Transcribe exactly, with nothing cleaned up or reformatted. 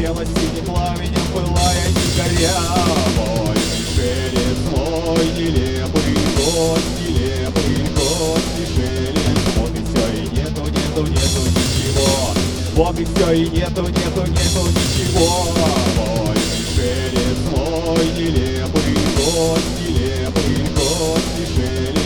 горело синим пламенем, пылая, не горя. Мой шелест, мой нелепый год, нелепый год, и шелест. Вот и все, и нету, нету, нету ничего. Вот и все, и нету, нету, нету ничего. Мой шелест, мой нелепый год, нелепый год, и шелест.